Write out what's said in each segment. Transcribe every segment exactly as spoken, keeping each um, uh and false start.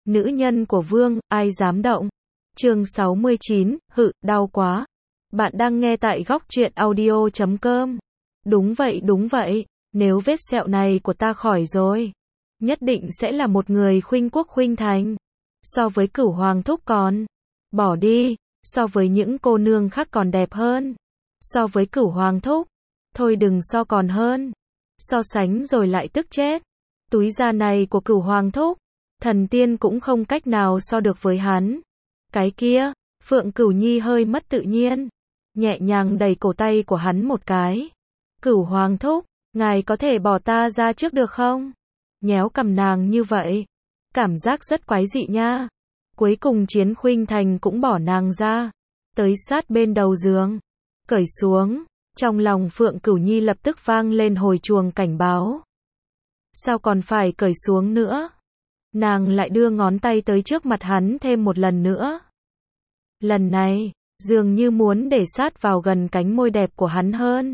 Nữ nhân của vương, ai dám động. Chương sáu mươi chín, hự, đau quá. Bạn đang nghe tại góc truyện audio chấm com. Đúng vậy, đúng vậy, nếu vết sẹo này của ta khỏi rồi, nhất định sẽ là một người khuynh quốc khuynh thành. So với Cửu Hoàng thúc còn, bỏ đi, so với những cô nương khác còn đẹp hơn. So với Cửu Hoàng thúc, thôi đừng so còn hơn. So sánh rồi lại tức chết. Túi da này của Cửu Hoàng thúc, thần tiên cũng không cách nào so được với hắn. Cái kia, Phượng Cửu Nhi hơi mất tự nhiên, nhẹ nhàng đẩy cổ tay của hắn một cái. Cửu Hoàng thúc, ngài có thể bỏ ta ra trước được không? Nhéo cằm nàng như vậy, cảm giác rất quái dị nha. Cuối cùng Chiến Khuynh Thành cũng bỏ nàng ra, tới sát bên đầu giường, cởi xuống. Trong lòng Phượng Cửu Nhi lập tức vang lên hồi chuông cảnh báo. Sao còn phải cởi xuống nữa? Nàng lại đưa ngón tay tới trước mặt hắn thêm một lần nữa. Lần này, dường như muốn để sát vào gần cánh môi đẹp của hắn hơn.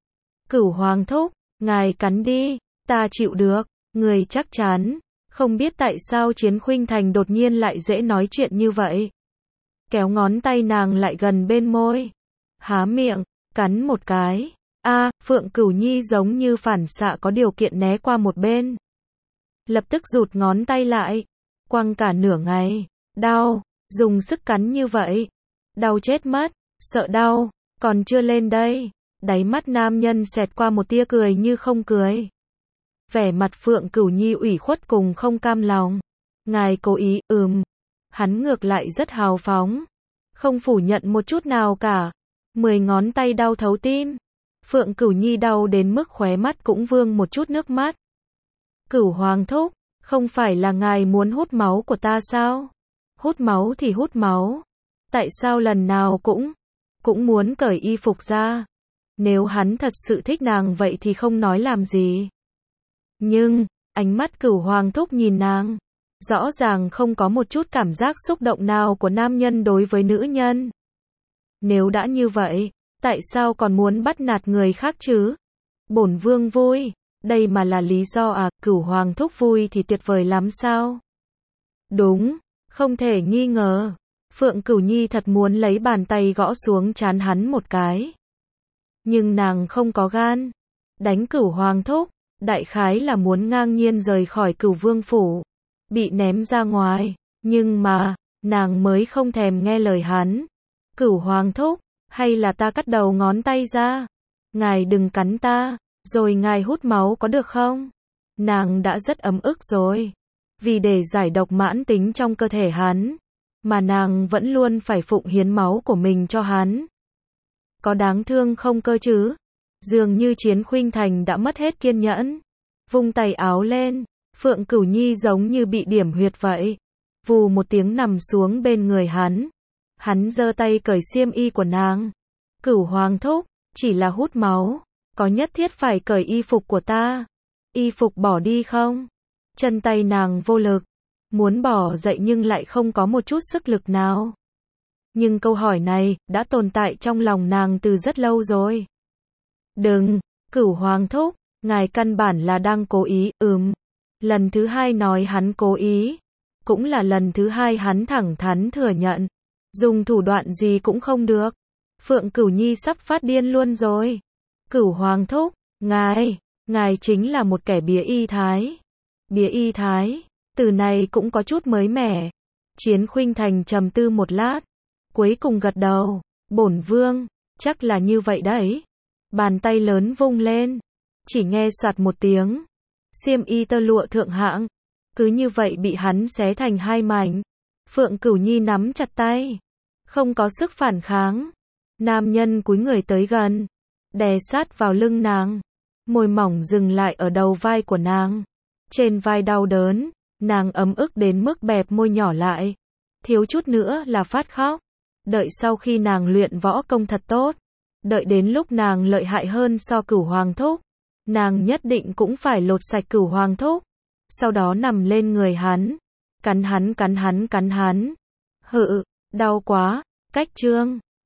Cửu Hoàng thúc, ngài cắn đi, ta chịu được. Người chắc chắn, không biết tại sao Chiến Khuynh Thành đột nhiên lại dễ nói chuyện như vậy. Kéo ngón tay nàng lại gần bên môi, há miệng, cắn một cái. A, Phượng Cửu Nhi giống như phản xạ có điều kiện né qua một bên. Lập tức rụt ngón tay lại, quăng cả nửa ngày. Đau, dùng sức cắn như vậy. Đau chết mất, sợ đau, còn chưa lên đây. Đáy mắt nam nhân xẹt qua một tia cười như không cười. Vẻ mặt Phượng Cửu Nhi ủy khuất cùng không cam lòng. Ngài cố ý, ừm. Hắn ngược lại rất hào phóng, không phủ nhận một chút nào cả. Mười ngón tay đau thấu tim. Phượng Cửu Nhi đau đến mức khóe mắt cũng vương một chút nước mắt. Cửu Hoàng thúc, không phải là ngài muốn hút máu của ta sao? Hút máu thì hút máu. Tại sao lần nào cũng, cũng muốn cởi y phục ra? Nếu hắn thật sự thích nàng vậy thì không nói làm gì. Nhưng, ánh mắt Cửu Hoàng thúc nhìn nàng, rõ ràng không có một chút cảm giác xúc động nào của nam nhân đối với nữ nhân. Nếu đã như vậy, tại sao còn muốn bắt nạt người khác chứ? Bổn vương vui, đây mà là lý do à? Cửu Hoàng thúc vui thì tuyệt vời lắm sao? Đúng, không thể nghi ngờ. Phượng Cửu Nhi thật muốn lấy bàn tay gõ xuống trán hắn một cái. Nhưng nàng không có gan. Đánh Cửu Hoàng thúc, đại khái là muốn ngang nhiên rời khỏi Cửu Vương phủ, bị ném ra ngoài. Nhưng mà, nàng mới không thèm nghe lời hắn. Cửu Hoàng thúc, hay là ta cắt đầu ngón tay ra? Ngài đừng cắn ta, rồi ngài hút máu có được không? Nàng đã rất ấm ức rồi. Vì để giải độc mãn tính trong cơ thể hắn, mà nàng vẫn luôn phải phụng hiến máu của mình cho hắn. Có đáng thương không cơ chứ? Dường như Chiến Khuynh Thành đã mất hết kiên nhẫn. Vung tay áo lên, Phượng Cửu Nhi giống như bị điểm huyệt vậy. Vù một tiếng nằm xuống bên người hắn. Hắn giơ tay cởi xiêm y của nàng. Cửu Hoàng thúc, chỉ là hút máu, có nhất thiết phải cởi y phục của ta? Y phục bỏ đi không? Chân tay nàng vô lực, muốn bỏ dậy nhưng lại không có một chút sức lực nào. Nhưng câu hỏi này đã tồn tại trong lòng nàng từ rất lâu rồi. Đừng, Cửu Hoàng thúc, ngài căn bản là đang cố ý, ừm. Lần thứ hai nói hắn cố ý, cũng là lần thứ hai hắn thẳng thắn thừa nhận. Dùng thủ đoạn gì cũng không được. Phượng Cửu Nhi sắp phát điên luôn rồi. Cửu Hoàng thúc, ngài, ngài chính là một kẻ bía y thái. Bía y thái, từ này cũng có chút mới mẻ. Chiến Khuynh Thành trầm tư một lát, cuối cùng gật đầu. Bổn vương, chắc là như vậy đấy. Bàn tay lớn vung lên, chỉ nghe soạt một tiếng. Xiêm y tơ lụa thượng hạng, cứ như vậy bị hắn xé thành hai mảnh. Phượng Cửu Nhi nắm chặt tay, không có sức phản kháng. Nam nhân cúi người tới gần, đè sát vào lưng nàng, môi mỏng dừng lại ở đầu vai của nàng. Trên vai đau đớn, nàng ấm ức đến mức bẹp môi nhỏ lại, thiếu chút nữa là phát khóc. Đợi sau khi nàng luyện võ công thật tốt, đợi đến lúc nàng lợi hại hơn so Cửu Hoàng thúc, nàng nhất định cũng phải lột sạch Cửu Hoàng thúc, sau đó nằm lên người hắn, cắn hắn cắn hắn cắn hắn. Hự, đau quá. Cách chương